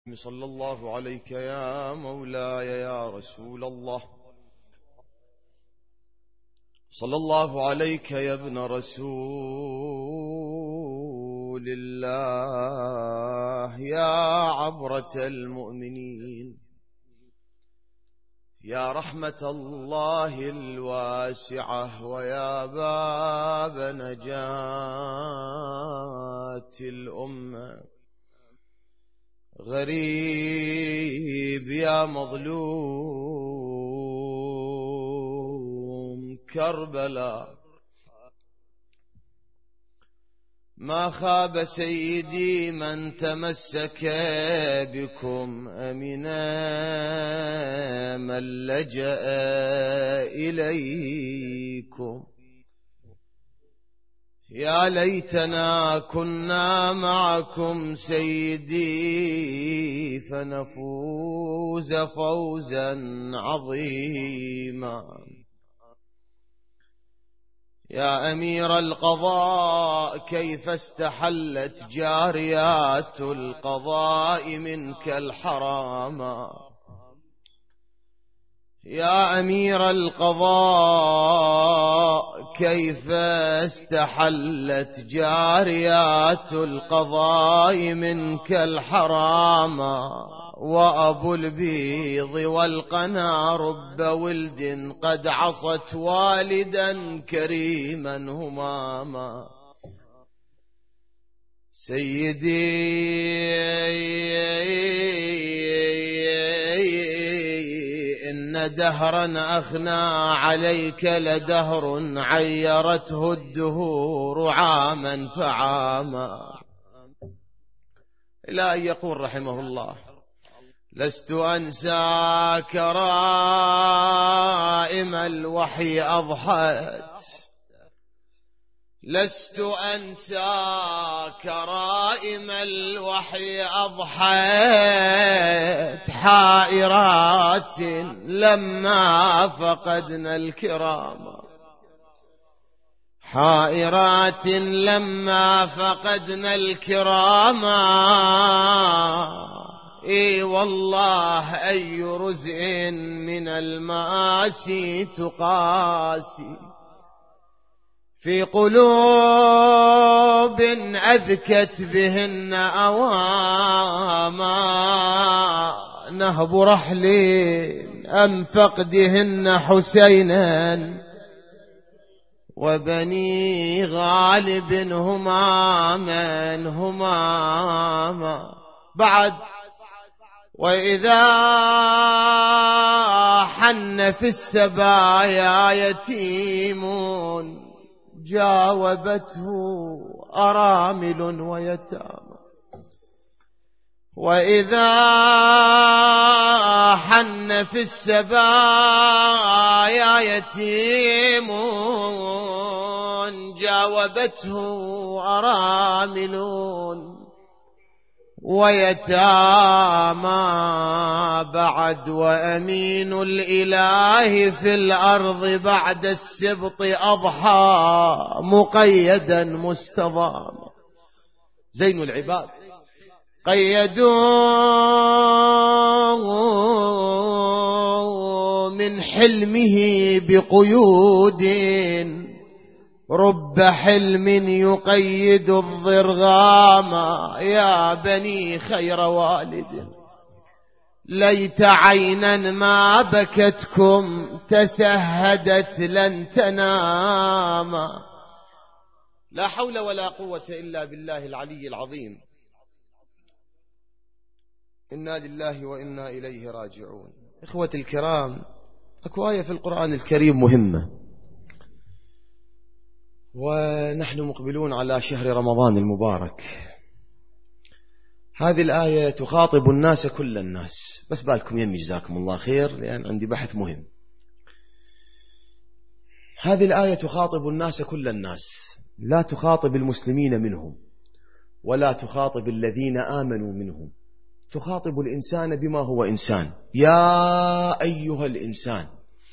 صلى الله عليك يا مولاي يا رسول الله، صلى الله عليك يا ابن رسول الله، يا عبرة المؤمنين، يا رحمة الله الواسعة، ويا باب نجاة الأمة. غريب يا مظلوم كربلاء، ما خاب سيدي من تمسك بكم أمنا، من لجأ إليكم. يا ليتنا كنا معكم سيدي، فنفوز فوزا عظيما. يا أمير القضاء، كيف استحلت جاريات القضاء منك الحراما؟ يا أمير القضاء، كيف استحلت جاريات القضاء منك الحراما؟ وأبو البيض والقنا رب ولد قد عصت والدا كريما هماما. سيدي إن دهرا أخنى عليك لدهر، عيرته الدهور عاما فعاما. إلى أن يقول رحمه الله: لست أنساك رائم الوحي أضحت، لست أنساك رائم الوحي أضحت، حائرات لما فقدنا الكرام، حائرات لما فقدنا الكرام. إي والله أي رزء من المآسي تقاسي، في قلوب أذكت بهن أواما، نهب رحل أم فقدهن حسينا، وبني غالب هماما. بعد: وإذا حن في السبايا يتيم، جاوبته أرامل ويتامى. وإذا حن في السبايا يتيم، جاوبته أرامل ويتامى. بعد: وأمين الإله في الأرض بعد السبط أضحى مقيدا مستضاما. زين العباد قيدوا من حلمه بقيود، رب حلم يقيد الضرغام. يا بني خير والد، ليت عينا ما بكتكم تسهدت لن تنام. لا حول ولا قوة إلا بالله العلي العظيم. إنا لله وإنا إليه راجعون. إخوتي الكرام، أكو آية في القرآن الكريم مهمة، ونحن مقبلون على شهر رمضان المبارك. هذه الآية تخاطب الناس كل الناس، بس بالكم يمي جزاكم الله خير، لأن عندي بحث مهم. هذه الآية تخاطب الناس كل الناس، لا تخاطب المسلمين منهم، ولا تخاطب الذين آمنوا منهم، تخاطب الإنسان بما هو إنسان. يا أيها الإنسان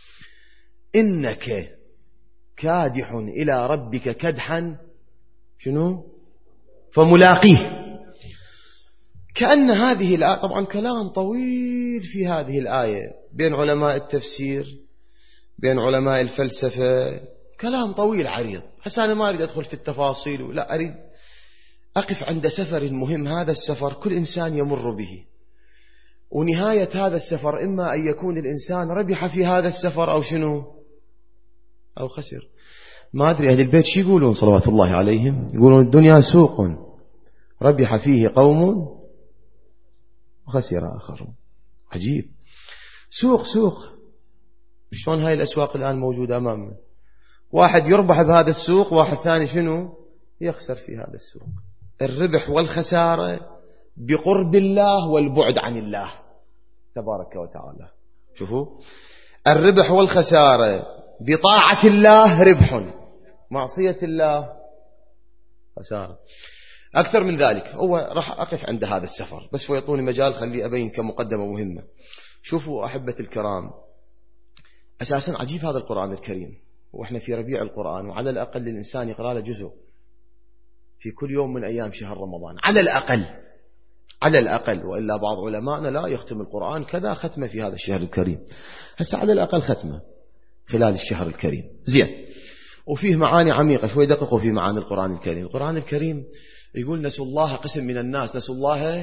إنك كادح إلى ربك كدحا فملاقيه. كأن هذه الآية، طبعا كلام طويل في هذه الآية بين علماء التفسير، بين علماء الفلسفة، كلام طويل عريض. هسه أنا ما أريد أدخل في التفاصيل، لا، أريد أقف عند سفر مهم. هذا السفر كل إنسان يمر به، ونهاية هذا السفر إما أن يكون الإنسان ربح في هذا السفر أو شنو، أو خسر. ما أدري أهل البيت شو يقولون صلوات الله عليهم، يقولون الدنيا سوق ربح فيه قوم وخسر آخرون. عجيب، سوق. شلون هاي الأسواق الآن موجودة أمامنا، واحد يربح بهذا السوق، واحد ثاني شنو يخسر في هذا السوق. الربح والخسارة بقرب الله والبعد عن الله تبارك وتعالى. شوفوا، الربح والخسارة بطاعة الله ربح، معصية الله خسارة. أكثر من ذلك، هو راح أقف عند هذا السفر بس ويعطوني مجال خلي أبين كمقدمة مهمة. شوفوا أحبة الكرام، أساسا عجيب هذا القرآن الكريم، وإحنا في ربيع القرآن، وعلى الأقل الإنسان يقرأ له جزء في كل يوم من أيام شهر رمضان، على الأقل. وإلا بعض علمائنا لا يختم القرآن كذا ختمة في هذا الشهر الكريم، هسه على الأقل ختمة خلال الشهر الكريم. زين، وفيه معاني عميقة، شوي دققوا في معاني القرآن الكريم. القرآن الكريم يقول نسوا الله، قسم من الناس نسوا الله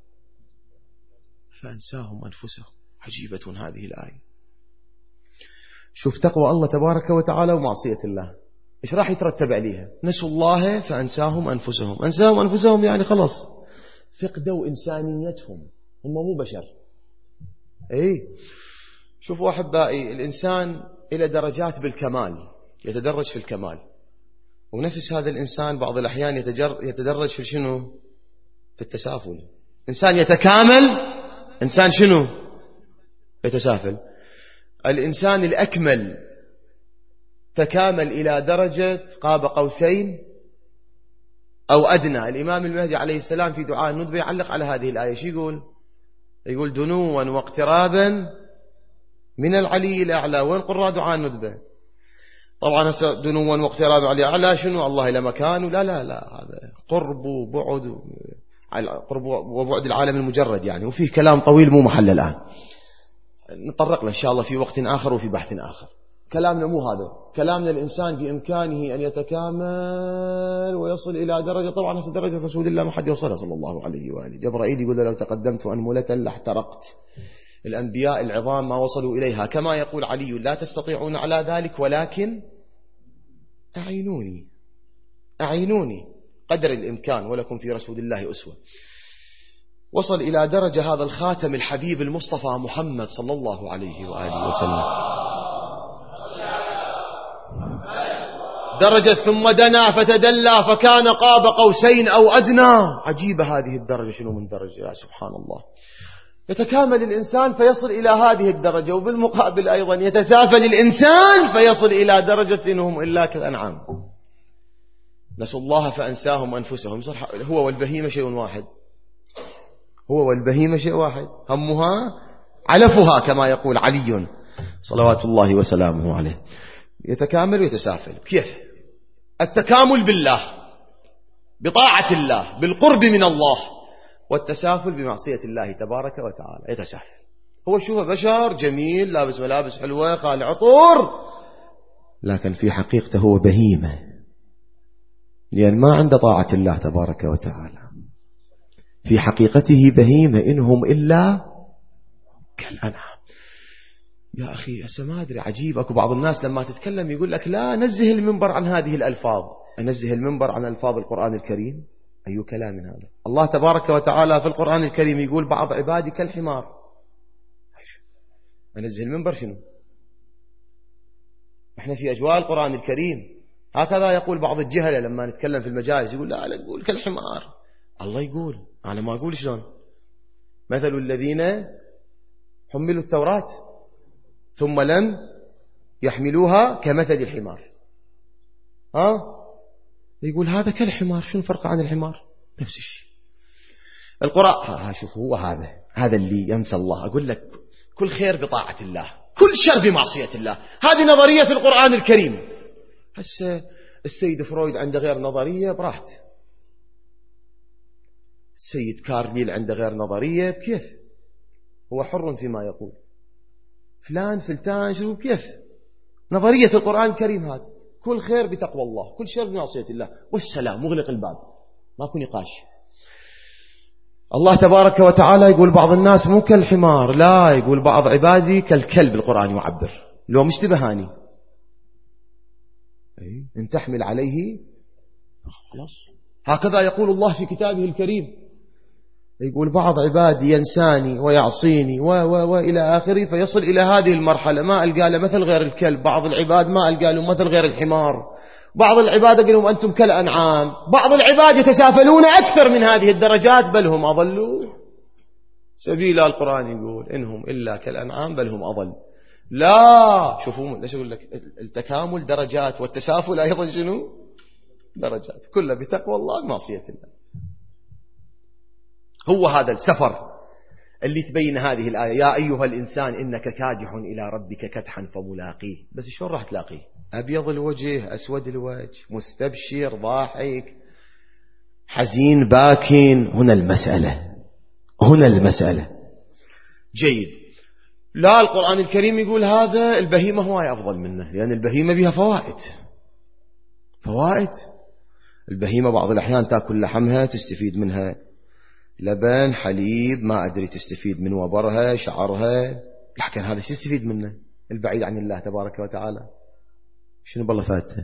فأنساهم أنفسهم. عجيبة هذه الآية. شوف تقوى الله تبارك وتعالى ومعصية الله إيش راح يترتب عليها. نسوا الله فأنساهم أنفسهم. أنساهم أنفسهم يعني خلاص فقدوا إنسانيتهم، هم مو بشر. شوفوا أحبائي، الإنسان إلى درجات بالكمال، يتدرج في الكمال، ونفس هذا الإنسان بعض الأحيان يتدرج في شنو، في التسافل. إنسان يتكامل، إنسان شنو يتسافل. الإنسان الأكمل تكامل إلى درجة قاب قوسين أو أدنى. الإمام المهدي عليه السلام في دعاء الندبة يعلق على هذه الآية، شو يقول دنوا واقترابا من العلي الأعلى. وين قراء دعاء الندبة؟ طبعا دنوا واقترابا علي الأعلى شنو، الله إلى مكان، لا هذا قرب وبعد، قرب وبعد العالم المجرد يعني. وفيه كلام طويل مو محل الآن، نطرق له إن شاء الله في وقت آخر وفي بحث آخر. كلامنا مو هذا، كلامنا الإنسان بإمكانه أن يتكامل ويصل إلى درجة، طبعا هسه درجة رسول الله ما حد يوصلها صلى الله عليه وآله. جبرائيل يقول لو تقدمت أنملة لاحترقت. الأنبياء العظام ما وصلوا إليها، كما يقول علي لا تستطيعون على ذلك ولكن أعينوني قدر الإمكان ولكم في رسول الله أسوة. وصل إلى درجة هذا الخاتم الحبيب المصطفى محمد صلى الله عليه وآله وسلم، درجة ثم دنا فتدلى فكان قاب قوسين أو أدنى. عجيبة هذه الدرجة، شنو من درجة يا سبحان الله. يتكامل الإنسان فيصل إلى هذه الدرجة، وبالمقابل أيضا يتسافل الإنسان فيصل إلى درجة إنهم إلا كالأنعام. نسوا الله فأنساهم أنفسهم. هو والبهيمة شيء واحد، همها علفها كما يقول علي صلوات الله وسلامه عليه. يتكامل ويتسافل. كيف؟ التكامل بالله، بطاعة الله، بالقرب من الله، والتسافل بمعصية الله تبارك وتعالى. يتسافل. هو شوفه بشر جميل لابس ملابس حلوة قال عطور، لكن في حقيقته هو بهيمة، لأن ما عنده طاعة الله تبارك وتعالى. في حقيقته بهيمة، إنهم إلا كالأنعام. يا أخي هسه ما أدري، عجيب. أكو بعض الناس لما تتكلم يقول لك لا نزه المنبر عن هذه الألفاظ. أنزه المنبر عن ألفاظ القرآن الكريم؟ أي كلام هذا؟ الله تبارك وتعالى في القرآن الكريم يقول بعض عبادي كالحمار. أنزه المنبر شنو؟ إحنا في أجواء القرآن الكريم هكذا يقول بعض الجهلة لما نتكلم في المجالس، يقول لا تقول كالحمار. الله يقول، أنا ما أقول شلون. مثل الذين حملوا التوراة ثم لم يحملوها كمثل الحمار. يقول هذا كالحمار، شنو الفرق عن الحمار؟ نفس الشيء. القرآن شوفوا هو هذا اللي ينسى الله. أقول لك كل خير بطاعة الله، كل شر بمعصية الله. هذه نظرية القرآن الكريم. هسه السيد فرويد عنده غير نظرية براحته. السيد كارليل عنده غير نظرية، كيف هو حر فيما يقول، فلان فلتان شنو، كيف نظرية القرآن الكريم هذا، كل خير بتقوى الله، كل شر بمعصية الله، والسلام، مغلق الباب، ماكو نقاش. الله تبارك وتعالى يقول بعض الناس مو كالحمار، لا، يقول بعض عبادي كالكلب، القرآن يعبر لو مش تبهاني إن تحمل عليه خلاص. هكذا يقول الله في كتابه الكريم، يقول بعض عبادي ينساني ويعصيني وإلى آخره، فيصل إلى هذه المرحلة ما ألقى له مثل غير الكلب، بعض العباد ما ألقى له مثل غير الحمار، بعض العباد قالوا لهم أنتم كالأنعام، بعض العباد يتسافلون أكثر من هذه الدرجات، بل هم أضلوا سبيلا. القرآن يقول إنهم إلا كالأنعام بل هم أضل. لا، شوفوا ليش أقول لك التكامل درجات، والتسافل أيضا شنو درجات، كله بتقوى الله معصية الله. هو هذا السفر اللي تبين هذه الآية، يا أيها الإنسان إنك كادح إلى ربك كدحا فملاقيه. بس شلون راح تلاقيه؟ أبيض الوجه أسود الوجه، مستبشر ضاحك حزين باكين، هنا المسألة. جيد. لا، القرآن الكريم يقول هذا البهيمة هواي أفضل منه، لأن البهيمة بها فوائد. البهيمة بعض الأحيان تأكل لحمها تستفيد منها لبن حليب، ما أدري تستفيد من وبرها شعرها، لكن هذا شو تستفيد منه البعيد عن الله تبارك وتعالى؟ شنو بالله فاتته؟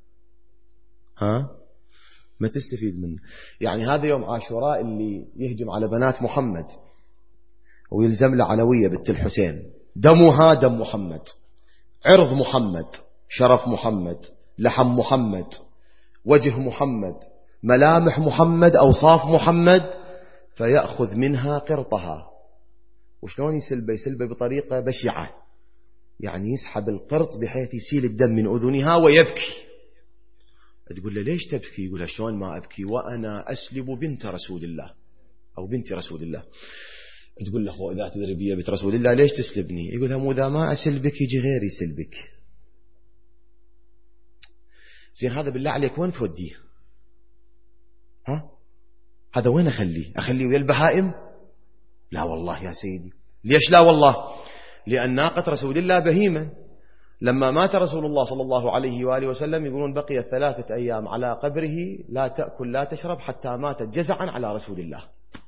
ما تستفيد منه. يعني هذا يوم عاشوراء اللي يهجم على بنات محمد ويلزم له علوية بنت الحسين، دمها دم محمد، عرض محمد، شرف محمد، لحم محمد، وجه محمد، ملامح محمد، أوصاف محمد، فيأخذ منها قرطها. وشلون يسلبه بطريقة بشعة، يعني يسحب القرط بحيث يسيل الدم من أذنها ويبكي. تقول له ليش تبكي؟ يقول شلون ما أبكي وأنا أسلب بنت رسول الله أو بنت رسول الله. تقول له إذا تدري بي بنت رسول الله ليش تسلبني؟ يقول لها مو إذا ما أسلبك يجي غيري يسلبك. زين هذا بالله عليك وين توديه؟ هذا وين أخليه ويا البهائم؟ لا والله يا سيدي. ليش لا والله؟ لأن ناقة رسول الله بهيمة. لما مات رسول الله صلى الله عليه وآله وسلم يقولون بقي 3 أيام على قبره لا تأكل لا تشرب حتى ماتت جزعا على رسول الله.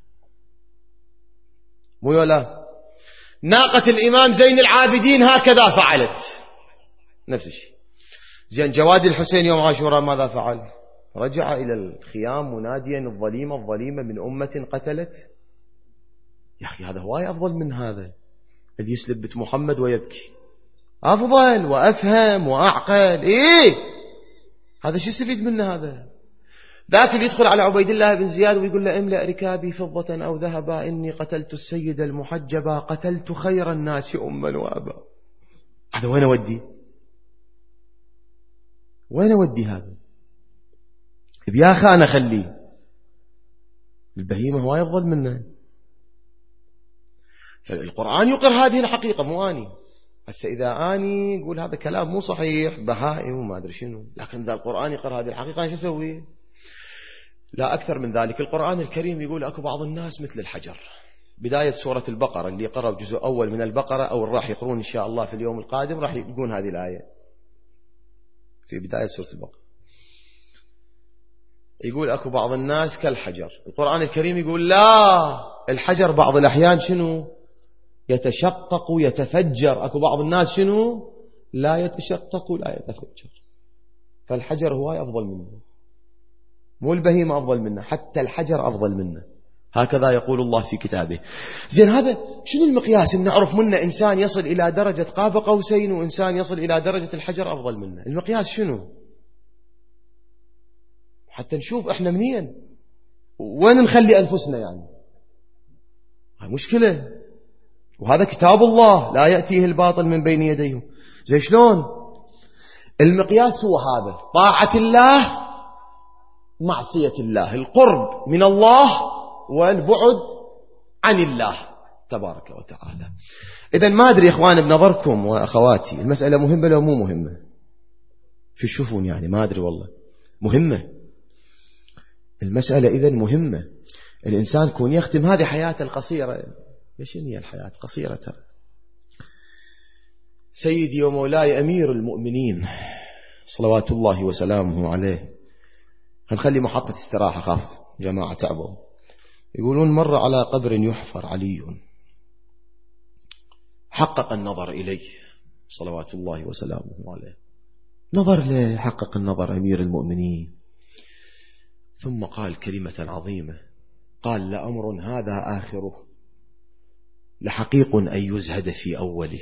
مو يولا ناقة الإمام زين العابدين هكذا فعلت نفس الشيء. زين جواد الحسين يوم عاشوراء ماذا فعل؟ رجع إلى الخيام مناديا الظليمة من أمة قتلت. يا أخي هذا هواي أفضل من هذا اللي يسلب بنت محمد ويبكي، أفضل وأفهم وأعقل. هذا شو يستفيد منه؟ هذا ذاك اللي يدخل على عبيد الله بن زياد ويقول له املأ ركابي فضة أو ذهبا إني قتلت السيد المحجبا قتلت خير الناس أما وأبا. هذا وين أودي هذا؟ يا أخي أنا خليه، البهيمة هو يفضل منه. القرآن يقر هذه الحقيقة مو أني. هسه إذا أني يقول هذا كلام مو صحيح بهائم وما أدري شنو، لكن إذا القرآن يقر هذه الحقيقة أنا شو أسوي؟ لا أكثر من ذلك. القرآن الكريم يقول أكو بعض الناس مثل الحجر. بداية سورة البقرة اللي قرأوا جزء أول من البقرة أو راح يقرون إن شاء الله في اليوم القادم راح يقولون هذه الآية في بداية سورة البقرة. يقول أكو بعض الناس كالحجر. القرآن الكريم يقول لا، الحجر بعض الأحيان شنو؟ يتشقق يتفجر. أكو بعض الناس شنو؟ لا يتشقق لا يتفجر. فالحجر هو أفضل منه، مو البهيمة أفضل منه، حتى الحجر أفضل منه. هكذا يقول الله في كتابه. زين هذا شنو المقياس إن نعرف منه إنسان يصل إلى درجة قاب قوسين وإنسان يصل إلى درجة الحجر أفضل منه؟ المقياس شنو؟ حتى نشوف إحنا منين وين نخلي أنفسنا. يعني هاي مشكلة. وهذا كتاب الله لا يأتيه الباطل من بين يديه. زي شلون؟ المقياس هو هذا: طاعة الله، معصية الله، القرب من الله والبعد عن الله تبارك وتعالى. إذن ما أدري إخوان بنظركم وأخواتي المسألة مهمة لو مو مهمة؟ شو تشوفون؟ يعني ما أدري والله. مهمة المسألة إذن مهمة. الإنسان كون يختم هذه حياته القصيرة. ليش هي الحياة قصيرة ترى؟ سيدي ومولاي أمير المؤمنين صلوات الله وسلامه عليه، هنخلي محطة استراحة، خاف جماعة تعبوا. يقولون مر على قبر يحفر علي، حقق النظر إليه صلوات الله وسلامه عليه، نظر له، حقق النظر أمير المؤمنين، ثم قال كلمة عظيمة، قال لأمر هذا آخره لحقيق أن يزهد في أوله.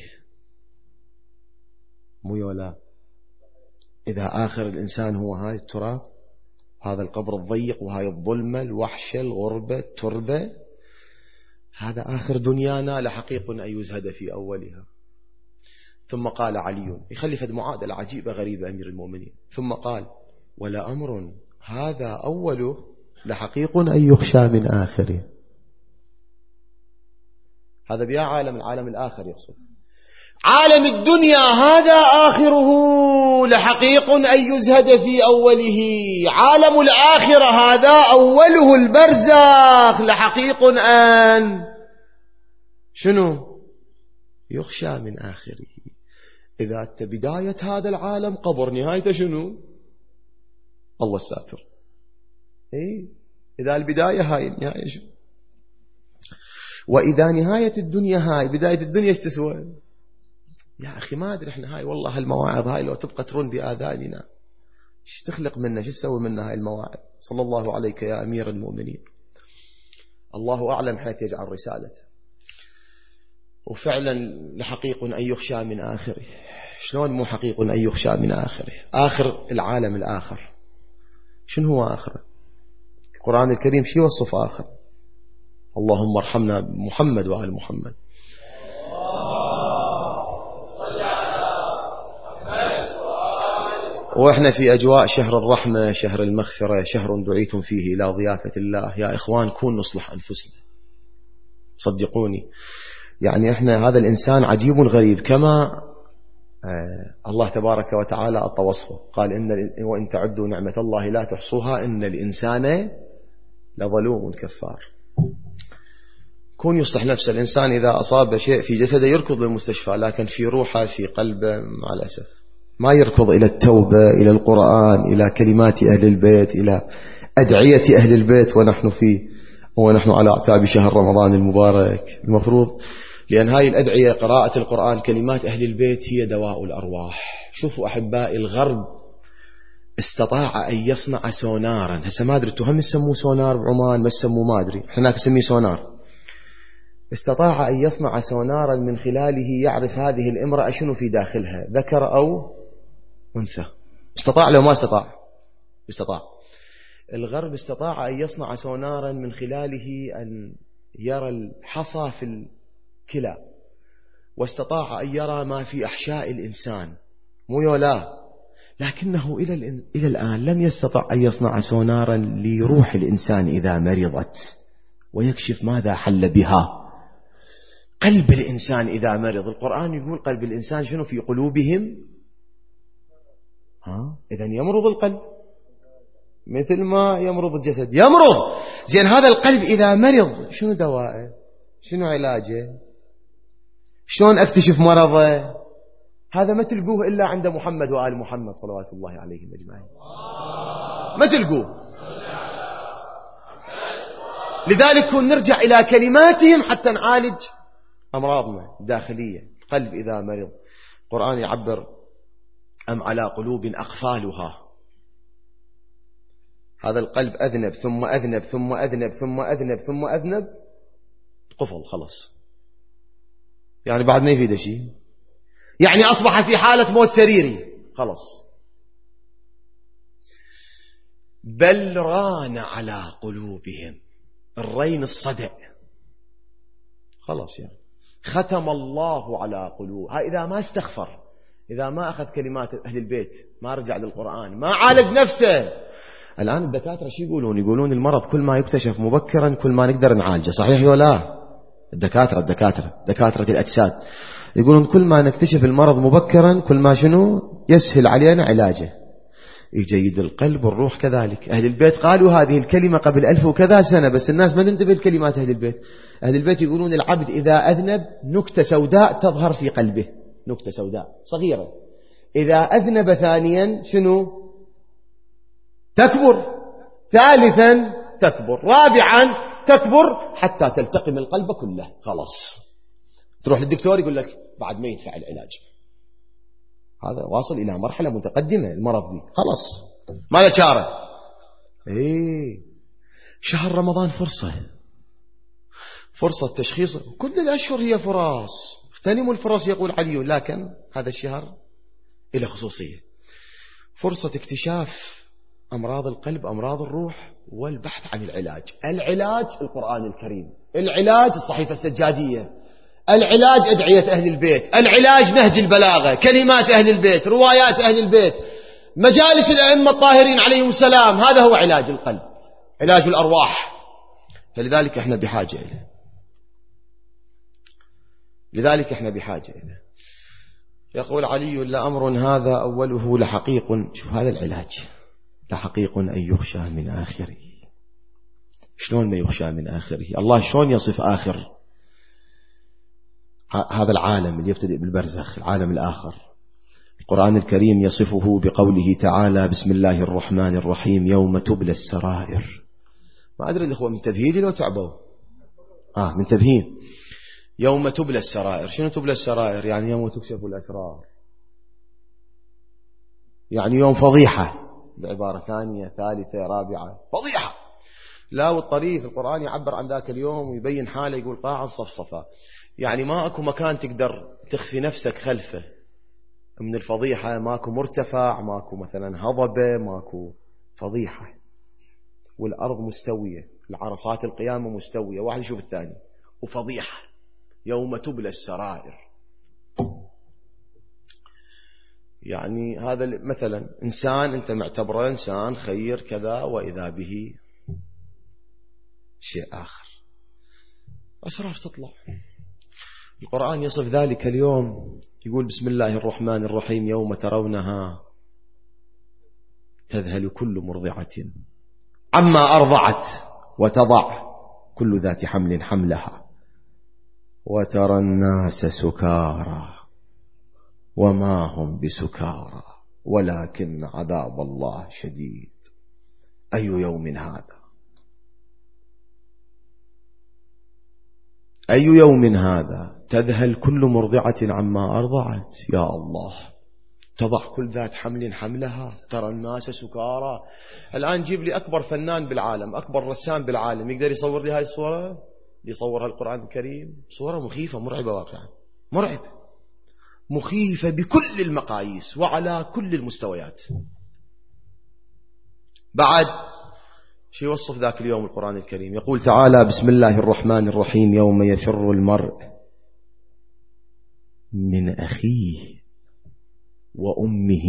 مو يولا إذا آخر الإنسان هو هاي التراب، هذا القبر الضيق وهاي الظلمة الوحشة الغربة التربة، هذا آخر دنيانا لحقيق أن يزهد في أولها. ثم قال علي، يخلي فد معادلة عجيبة غريبة أمير المؤمنين، ثم قال ولا أمر هذا أوله لحقيق أن يخشى من آخره. هذا بيا عالم، العالم الآخر يقصد عالم الدنيا، هذا آخره لحقيق أن يزهد في أوله. عالم الآخرة هذا أوله البرزخ لحقيق أن شنو يخشى من آخره. إذا بداية هذا العالم قبر، نهايته شنو؟ الله الساتر. إذا البداية هاي النهاية شنو؟ وإذا نهاية الدنيا هاي بداية الدنيا ايش تسوى؟ يا أخي ما أدري إحنا هاي والله هالمواعظ هاي لو تبقى ترن بآذاننا ايش تخلق منا، ايش تسوي منا هاي المواعظ. صلى الله عليك يا أمير المؤمنين. الله أعلم حيث يجعل رسالته. وفعلا لحقيق أن يخشى من آخره. شلون مو حقيق أن يخشى من آخره؟ آخر العالم الآخر شنو هو آخره؟ القرآن الكريم شي وصف آخر؟ اللهم ارحمنا بمحمد وآل محمد. وإحنا في أجواء شهر الرحمة، شهر المغفرة، شهر دعيتم فيه إلى ضيافة الله. يا إخوان كون نصلح أنفسنا، صدقوني. يعني إحنا هذا الإنسان عجيب غريب، كما الله تبارك وتعالى أعطى وصفه، قال وإن تعدوا نعمة الله لا تحصوها إن الإنسان لظلوم كفار. كون يصلح نفسه الإنسان، إذا أصاب شيء في جسده يركض للمستشفى، لكن في روحه في قلبه مع الأسف ما يركض إلى التوبة، إلى القرآن، إلى كلمات أهل البيت، إلى أدعية أهل البيت ونحن على أعتاب شهر رمضان المبارك. المفروض لأن هاي الأدعية، قراءة القرآن، كلمات أهل البيت هي دواء الأرواح. شوفوا أحبائي، الغرب استطاع أن يصنع سونارا. هسه ما أدري هم يسموه سونار بعمان، ما يسموه ما أدري، احنا نسميه سونار. استطاع أن يصنع سونارا من خلاله يعرف هذه الامرأة شنو في داخلها، ذكر أو أنثى. استطاع لو ما استطاع؟ استطاع. الغرب استطاع أن يصنع سونارا من خلاله أن يرى الحصى في الكلى، واستطاع أن يرى ما في أحشاء الإنسان، مو يولا. لكنه إلى الآن لم يستطع أن يصنع سونارا لروح الإنسان إذا مرضت ويكشف ماذا حل بها. قلب الإنسان إذا مرض، القرآن يقول قلب الإنسان شنو في قلوبهم. إذن يمرض القلب مثل ما يمرض الجسد، يمرض. زين هذا القلب إذا مرض شنو دوائه؟ شنو علاجه؟ شلون أكتشف مرضه؟ هذا ما تلقوه إلا عند محمد وآل محمد صلوات الله عليهم أجمعين، ما تلقوه. لذلك نرجع إلى كلماتهم حتى نعالج أمراضنا الداخلية. القلب إذا مرض، القرآن يعبر أم على قلوب أقفالها. هذا القلب أذنب ثم أذنب ثم أذنب ثم أذنب ثم أذنب، قفل خلص. يعني بعد ما يفيد شيء، يعني أصبح في حالة موت سريري خلص. بل ران على قلوبهم، الرين الصدع خلاص، يعني ختم الله على قلوب. إذا ما استغفر، إذا ما أخذ كلمات أهل البيت، ما رجع للقرآن، ما عالج نفسه. الآن الدكاترة شو يقولون؟ يقولون المرض كل ما يكتشف مبكرا كل ما نقدر نعالجه، صحيح ولا؟ دكاترة الأجساد يقولون كل ما نكتشف المرض مبكرا كل ما شنو يسهل علينا علاجه. يجيد القلب والروح كذلك. أهل البيت قالوا هذه الكلمة قبل 1000 وكذا سنة، بس الناس ما تنتبه لكلمات أهل البيت. أهل البيت يقولون العبد إذا أذنب نكتة سوداء تظهر في قلبه، نكتة سوداء صغيرة، إذا أذنب ثانيا شنو؟ تكبر، ثالثا تكبر، رابعا تكبر، حتى تلتقم القلب كله. خلاص تروح للدكتور يقول لك بعد ما ينفع العلاج، هذا واصل إلى مرحلة متقدمة المرض دي، خلاص ما له شارة. شهر رمضان فرصة تشخيص، كل الأشهر هي فرص، اغتنموا الفرص يقول علي، لكن هذا الشهر إلى خصوصية، فرصة اكتشاف أمراض القلب، أمراض الروح، والبحث عن العلاج. العلاج القرآن الكريم، العلاج الصحيفة السجادية، العلاج أدعية أهل البيت، العلاج نهج البلاغة، كلمات أهل البيت، روايات أهل البيت، مجالس الأئمة الطاهرين عليهم السلام. هذا هو علاج القلب، علاج الأرواح. فلذلك احنا بحاجة إليه، لذلك احنا بحاجة إليه. يقول علي لأمر هذا أوله لحقيق، شوف هذا العلاج، لحقيق أن يخشى من آخره. شلون ما يخشى من آخره؟ الله شلون يصف آخر هذا العالم اللي يبتدئ بالبرزخ، العالم الآخر؟ القرآن الكريم يصفه بقوله تعالى: بسم الله الرحمن الرحيم يوم تبلى السرائر. ما أدري الأخوة من تبهيدي لو تعبوا من تبهيد. يوم تبلى السرائر، شنو تبلى السرائر؟ يعني يوم تكشف الأسرار، يعني يوم فضيحة، بعبارة ثانية ثالثة رابعة، فضيحة. لا، والطريف القرآن يعبر عن ذاك اليوم ويبين حاله، يقول قاعا صفصفا، يعني ما أكو مكان تقدر تخفي نفسك خلفه من الفضيحة، ماكو مرتفع، ماكو مثلا هضبة، ماكو، فضيحة. والأرض مستوية، العرصات القيامة مستوية، واحد يشوف الثاني، وفضيحة. يوم تبلى السرائر، يعني هذا مثلا إنسان أنت معتبره إنسان خير كذا، وإذا به شيء آخر، أسرار تطلع. القرآن يصف ذلك اليوم، يقول: بسم الله الرحمن الرحيم يوم ترونها تذهل كل مرضعة عما أرضعت وتضع كل ذات حمل حملها وترى الناس سكارى وما هم بسكارى ولكن عذاب الله شديد. أي يوم هذا؟ أي يوم هذا؟ تذهل كل مرضعة عما أرضعت، يا الله، تضع كل ذات حمل حملها، ترى الناس سكارى. الآن جيب لي أكبر فنان بالعالم، أكبر رسام بالعالم، يقدر يصور لي هاي الصورة؟ يصورها القرآن الكريم؟ صورة مخيفة مرعبة، واقعا مرعبة، مخيفة بكل المقاييس وعلى كل المستويات. بعد شو يوصف ذاك اليوم القرآن الكريم؟ يقول تعالى: بسم الله الرحمن الرحيم يوم يفر المرء من أخيه وأمه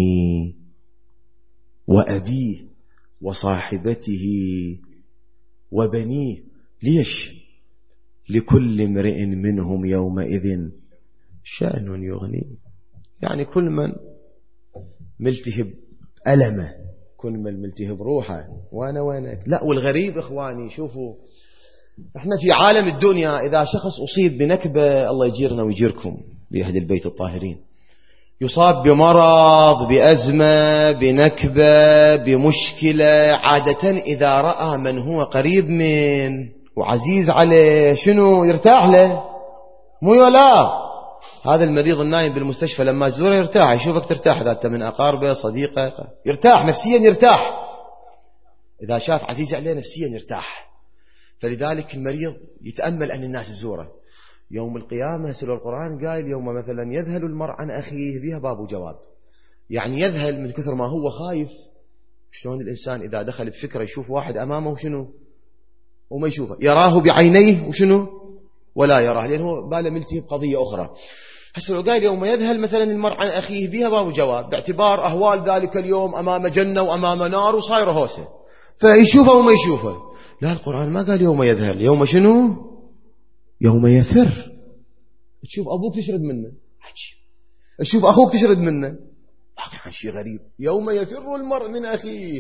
وأبيه وصاحبته وبنيه. ليش؟ لكل امرئ منهم يومئذ شأن يغنيه. يعني كل من ملتهب ألمه، كل من ملتهب روحه، وأنا وينك. لا، والغريب إخواني، شوفوا، احنا في عالم الدنيا إذا شخص أصيب بنكبة، الله يجيرنا ويجيركم بأهل البيت الطاهرين، يصاب بمرض، بأزمة، بنكبة، بمشكلة، عادة إذا رأى من هو قريب من وعزيز عليه شنو؟ يرتاح له، مو يلا. هذا المريض النايم بالمستشفى لما تزوره يرتاح، يشوفك ترتاح، إذا أنت من أقاربه صديقه يرتاح نفسيا، يرتاح إذا شاف عزيز عليه نفسيا يرتاح. فلذلك المريض يتأمل أن الناس تزوره. يوم القيامة سلو القرآن قال: يوم مثلا يذهل المرء عن أخيه بها باب جواب، يعني يذهل من كثر ما هو خايف. شلون الإنسان إذا دخل بفكرة يشوف واحد أمامه وشنو وما يشوفه، يراه بعينيه وشنو ولا يراه، لأنه باله ملتهب قضية أخرى. حسنا قال: يوم يذهل مثلا المرء عن أخيه بها باب جواب، باعتبار أهوال ذلك اليوم أمام جنة وأمام نار وصاير هوسه، فيشوفه وما يشوفه. لا، القرآن ما قال يوم يذهل، يوم شنو؟ يوم يفر. تشوف أبوك تشرد منه، تشوف أخوك تشرد منه، عن شيء غريب، يوم يفر المرء من أخيه.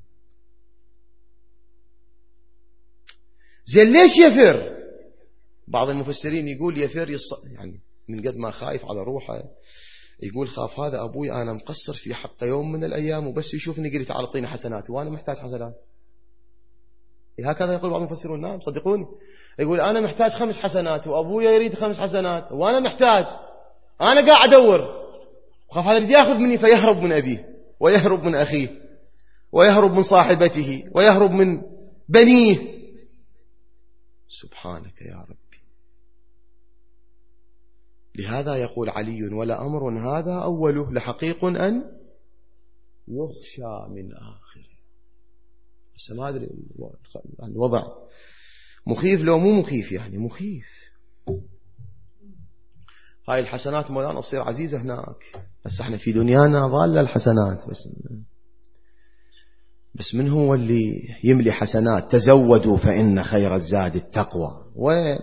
زين ليش يفر؟ بعض المفسرين يقول يفر يعني من قد ما خايف على روحه، يقول خاف هذا أبوي أنا مقصر في حقه يوم من الأيام وبس يشوفني قلت تعال اعطيني حسنات وأنا محتاج حسنات. هكذا يقول بعض المفسرون. نعم صدقوني، يقول أنا محتاج 5 حسنات وأبويا يريد 5 حسنات وأنا محتاج، أنا قاعد أدور، وخاف هذا يريد يأخذ مني فيهرب من أبيه ويهرب من أخيه ويهرب من صاحبته ويهرب من بنيه. سبحانك يا ربي. لهذا يقول علي ولا أمر هذا أوله لحقيق أن يخشى من آخره. بس ما أدري الوضع مخيف لو مو مخيف، يعني مخيف. هاي الحسنات مولانا تصير عزيزة هناك، بس احنا في دنيانا ضالة الحسنات. بس من هو اللي يملي حسنات؟ تزودوا فإن خير الزاد التقوى. وين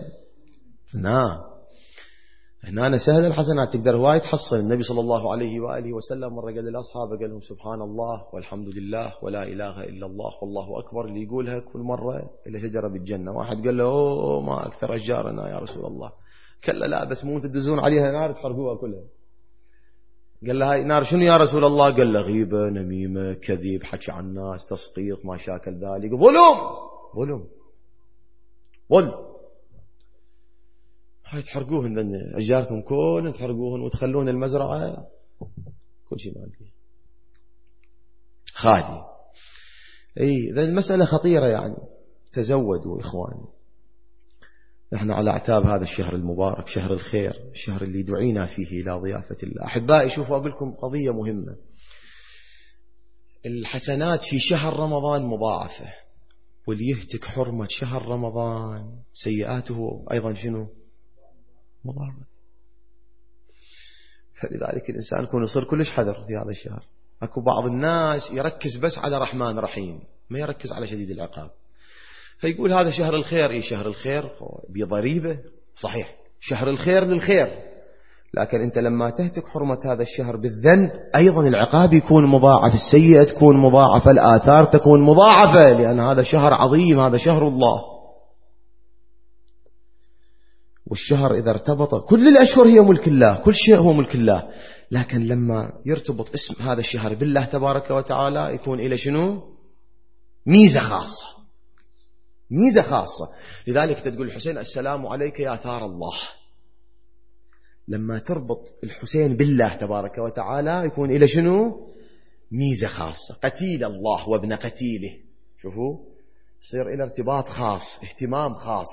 هنا سهل الحسنات، تقدر هواي تحصل. النبي صلى الله عليه وآله وسلم مرة قال للأصحاب، قال لهم سبحان الله والحمد لله ولا إله إلا الله والله أكبر، اللي يقولها كل مرة إلى شجرة بالجنة. واحد قال له أوه ما أكثر أشجارنا يا رسول الله. قال له لا بس مو تدزون عليها نار تحرقوها كلها. قال له هاي نار شنو يا رسول الله؟ قال له غيبة نميمة كذب حكي عن الناس تسقيط ما شاكل ذلك، ظلم. هاي تحرقوهن أشجاركم كلهم تحرقوهن وتخلون المزرعة كل شيء ما فيه خالي. إذا المسألة خطيرة يعني. تزودوا إخواني، نحن على أعتاب هذا الشهر المبارك، شهر الخير، الشهر اللي دعينا فيه إلى ضيافة الله. أحبائي شوفوا أقول لكم قضية مهمة. الحسنات في شهر رمضان مضاعفة، واللي يهتك حرمة شهر رمضان سيئاته أيضا شنو؟ مضاعفة. فلذلك الإنسان يكون يصير كلش حذر في هذا الشهر. أكو بعض الناس يركز بس على رحمن رحيم، ما يركز على شديد العقاب، فيقول هذا شهر الخير. شهر الخير بضريبة صحيح، شهر الخير للخير، لكن أنت لما تهتك حرمة هذا الشهر بالذنب أيضا العقاب يكون مضاعف، السيئة تكون مضاعفة، الآثار تكون مضاعفة، لأن هذا شهر عظيم، هذا شهر الله. والشهر إذا ارتبط، كل الأشهر هي ملك الله، كل شيء هو ملك الله، لكن لما يرتبط اسم هذا الشهر بالله تبارك وتعالى يكون إلى شنو؟ ميزة خاصة. لذلك تقول الحسين السلام عليك يا ثار الله. لما تربط الحسين بالله تبارك وتعالى يكون إلى شنو؟ ميزة خاصة. قتيل الله وابن قتيله، شوفوا يصير إلى ارتباط خاص، اهتمام خاص.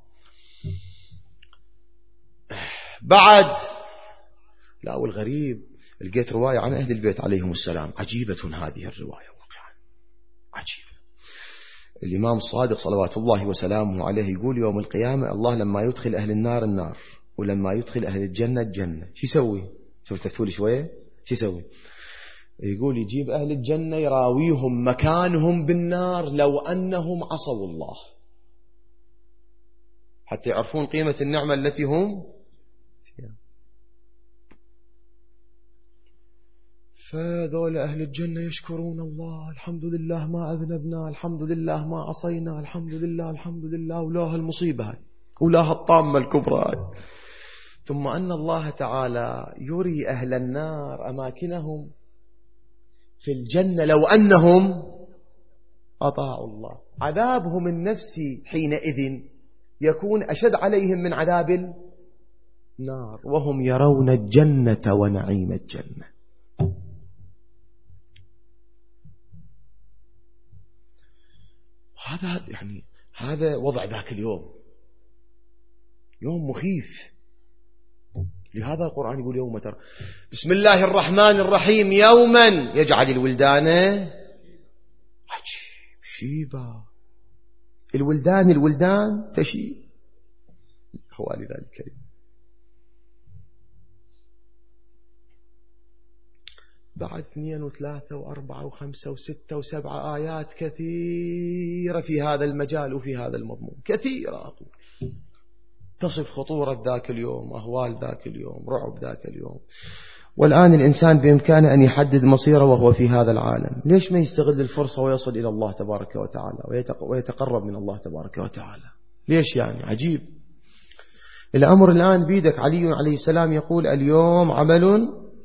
بعد لا، والغريب لقيت رواية عن أهل البيت عليهم السلام، عجيبة هذه الرواية واقعا عجيبة. الإمام الصادق صلوات الله وسلامه عليه يقول يوم القيامة الله لما يدخل أهل النار النار، ولما يدخل أهل الجنة الجنة، شو يسوي؟ شوف تفتولي شوية شو يسوي؟ يقول يجيب أهل الجنة يراويهم مكانهم بالنار لو أنهم عصوا الله، حتى يعرفون قيمة النعمة التي هم فيها. فذول أهل الجنة يشكرون الله، الحمد لله ما أذنبنا، الحمد لله ما عصينا، الحمد لله ولا هالمصيبة ولا هالطامة الكبرى. ثم أن الله تعالى يري أهل النار أماكنهم في الجنة لو أنهم أطاعوا الله. عذابهم النفسي حينئذ يكون أشد عليهم من عذاب النار، وهم يرون الجنة ونعيم الجنة. هذا وضع ذاك اليوم، يوم مخيف. لهذا القرآن يقول يوم ترى بسم الله الرحمن الرحيم يوما يجعل الولدان عجيب شيبا، الولدان تشيب حوالي ذلك اليوم. بعد 2 و3 و4 و5 و6 و7 آيات كثيرة في هذا المجال وفي هذا المضمون، كثيرة أقول، تصف خطورة ذاك اليوم، أهوال ذاك اليوم، رعب ذاك اليوم. والآن الإنسان بإمكانه أن يحدد مصيره وهو في هذا العالم. ليش ما يستغل الفرصة ويصل إلى الله تبارك وتعالى ويتقرب من الله تبارك وتعالى؟ ليش يعني؟ عجيب. الأمر الآن بيدك. علي عليه السلام يقول اليوم عمل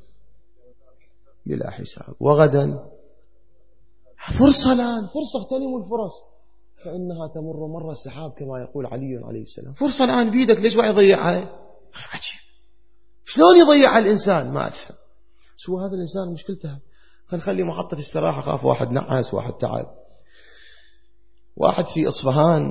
بلا حساب وغدا فرصة. الآن فرصة، اغتنموا الفرص فإنها تمر مر السحاب كما يقول علي عليه السلام. فرصة الآن بيدك، ليش واحد يضيعها؟ عجيب، شلون يضيعها الإنسان؟ ما أفهم. شو هذا الإنسان مشكلته؟ خلي محطة استراحة، خاف واحد نعس، واحد تعب. واحد في إصفهان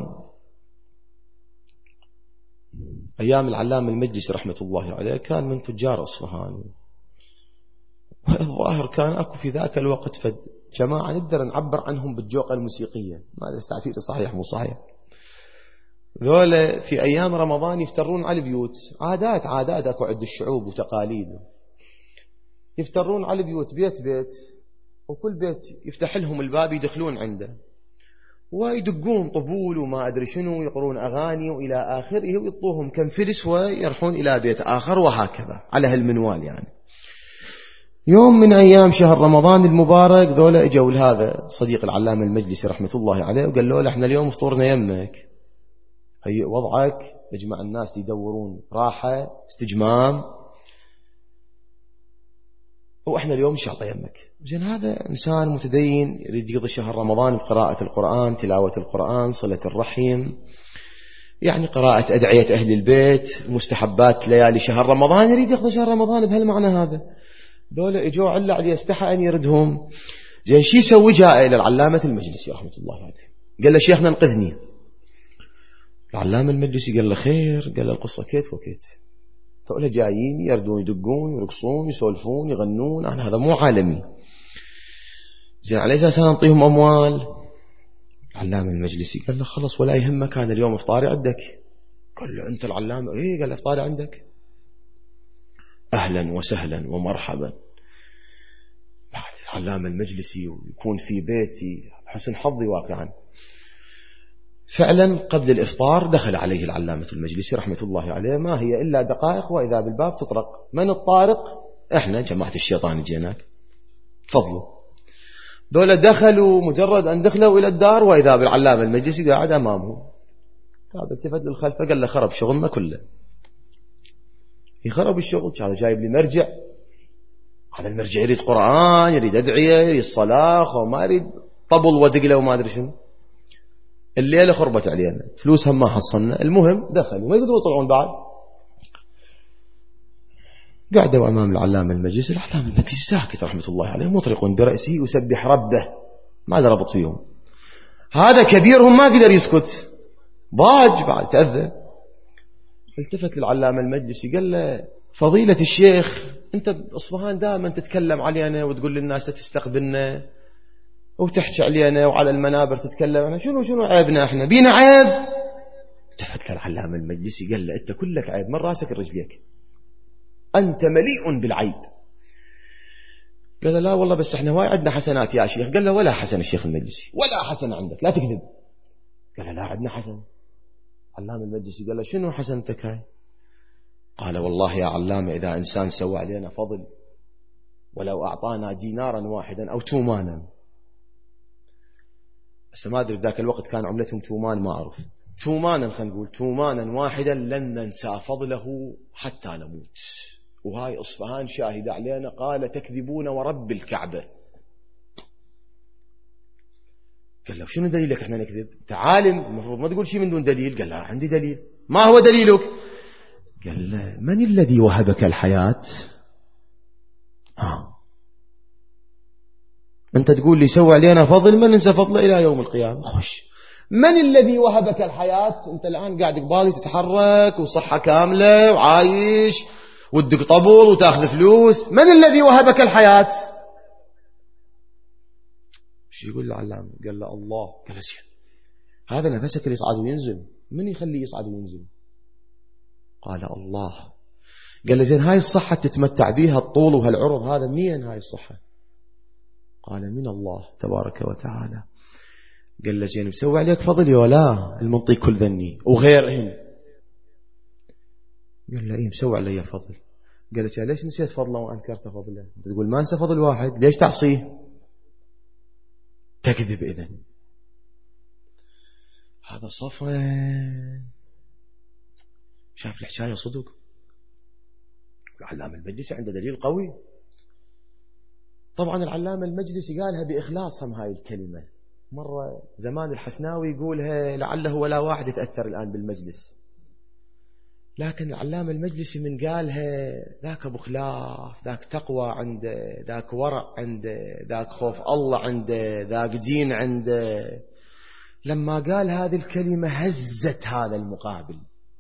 أيام العلامة المجلسي رحمة الله عليه كان من تجار إصفهان، الظاهر كان أكو في ذاك الوقت فد جماعة نقدر نعبر عنهم بالجوقة الموسيقية، ما أدري تعبير صحيح مو صحيح. ذولا في أيام رمضان يفترون على البيوت، عادات أكو عند الشعوب وتقاليد، يفترون على البيوت بيت بيت، وكل بيت يفتح لهم الباب يدخلون عنده ويدقون طبول وما أدري شنو، يقرون أغاني وإلى آخره، ويطوهم كم فلس ويرحون إلى بيت آخر، وهكذا على هالمنوال. يعني يوم من أيام شهر رمضان المبارك ذولا اجوا لهذا صديق العلامة المجلسي رحمة الله عليه وقال له احنا اليوم فطورنا يمك، هيئ وضعك، اجمع الناس يدورون راحة استجمام، واحنا اليوم ان شاء الله يمك. زين، هذا انسان متدين يريد يقضي شهر رمضان بقراءة القرآن، تلاوة القرآن، صلة الرحم، يعني قراءة أدعية أهل البيت، مستحبات ليالي شهر رمضان، يريد يقضي شهر رمضان بهالمعنى هذا. دولة اجوا علا عليه استحى أن يردهم. زين، شي يسوي؟ جاء إلى العلامة المجلسي رحمة الله عليه قال له شيخنا انقذني. العلامة المجلسي قال له خير؟ قال له القصة كيت وكيت، فأولا جايين يردون يدقون يرقصون يسولفون يغنون، أنا هذا مو عالمي. زين، على أساس نعطيهم أموال. العلامة المجلسي قال له خلص ولا يهمك، هذا اليوم إفطاري عندك. قال له أنت العلامة؟ إيه. قال له إفطاري عندك. أهلا وسهلا ومرحبا. بعد العلامة المجلسي ويكون في بيتي، حسن حظي واقعا. فعلا قبل الإفطار دخل عليه العلامة المجلسي رحمة الله عليه، ما هي إلا دقائق وإذا بالباب تطرق. من الطارق؟ إحنا جماعة الشيطان جيناك، تفضلوا. دولة دخلوا، مجرد أن دخلوا إلى الدار وإذا بالعلامة المجلسي قاعد أمامه. هذا التفت للخلفة قال له خرب شغلنا كله. يخرب الشغل، هذا جايب لي مرجع، هذا المرجع يريد قرآن، يريد أدعية، يريد صلاة، وما يريد طبل ودقلة وما أدري شنو. الليلة خربت علينا، فلوس هم ما حصلنا. المهم دخلوا، ما يقدروا يطلعون بعد. قعدوا أمام العلامة المجلس. العلامة المجلس ساكت رحمة الله عليه، مطرق برأسه يسبح ربه، ما له ربط فيهم. هذا كبيرهم ما قدر يسكت، ضاج بعد تأذى. التفت للعلامة المجلسي قال له فضيلة الشيخ، أنت بأصفهان دائما تتكلم علينا وتقول للناس تستقبلنا وتحكي علينا وعلى المنابر تتكلم عنا، شنو عيبنا؟ احنا بينا عيب؟ التفت للعلامة المجلسي قال له أنت كلك عيب من راسك لرجليك، أنت مليء بالعيب. قال له لا والله بس احنا واي عندنا حسنات يا شيخ. قال له ولا حسن الشيخ المجلسي، ولا حسن عندك، لا تكذب. قال له لا عندنا حسن. علامة المجلسي قال له شنو حسنتك هاي؟ قال والله يا علامة إذا إنسان سوى علينا فضل ولو أعطانا دينارا واحدا أو تومانا، بس ما أدري بذاك الوقت كان عملتهم تومان، ما أعرف، تومانا خلينا نقول تومانا واحدا لن ننسى فضله حتى نموت، وهاي أصفهان شاهد علينا. قال تكذبون ورب الكعبة. قال له شنو دليلك احنا نكذب؟ انت عالم، المفروض ما تقول شيء من دون دليل. قال له عندي دليل. ما هو دليلك؟ قال له من الذي وهبك الحياة؟ انت تقول لي سوى علينا فضل ما ننسى فضله الى يوم القيامة. خش، من الذي وهبك الحياة؟ انت الان قاعد قبالي تتحرك وصحة كاملة وعايش وتدق طبل وتاخذ فلوس، من الذي وهبك الحياة؟ شو يقول العلامة؟ قال له الله. قال له زين، هذا نفسك اللي يصعد وينزل، من يخليه يصعد وينزل؟ قال الله. قال له زين، هاي الصحة تتمتع بيها الطول وهالعرض هذا، منين هاي الصحة؟ قال من الله تبارك وتعالى. قال له زين، مسوي عليك فضل ولا المنطق كل ذني وغيرهم؟ قال له ايه مسوي علي فضل. قالت ليش نسيت فضله وأنكرت فضله؟ أنت تقول ما أنسى فضل واحد، ليش تعصيه؟ تكذب إذن. هذا صفن شاف الحكاية صدق. العلامة المجلسي عنده دليل قوي. طبعا العلامة المجلسي قالها بإخلاص هم هاي الكلمة. مرة زمان الحسناوي يقولها لعله ولا واحد يتأثر الآن بالمجلس، لكن العلامة المجلسي من قالها ذاك أبو خلاص، ذاك تقوى عنده، ذاك ورع عنده، ذاك خوف الله عنده، ذاك دين عنده. لما قال هذه الكلمة هزت هذا المقابل،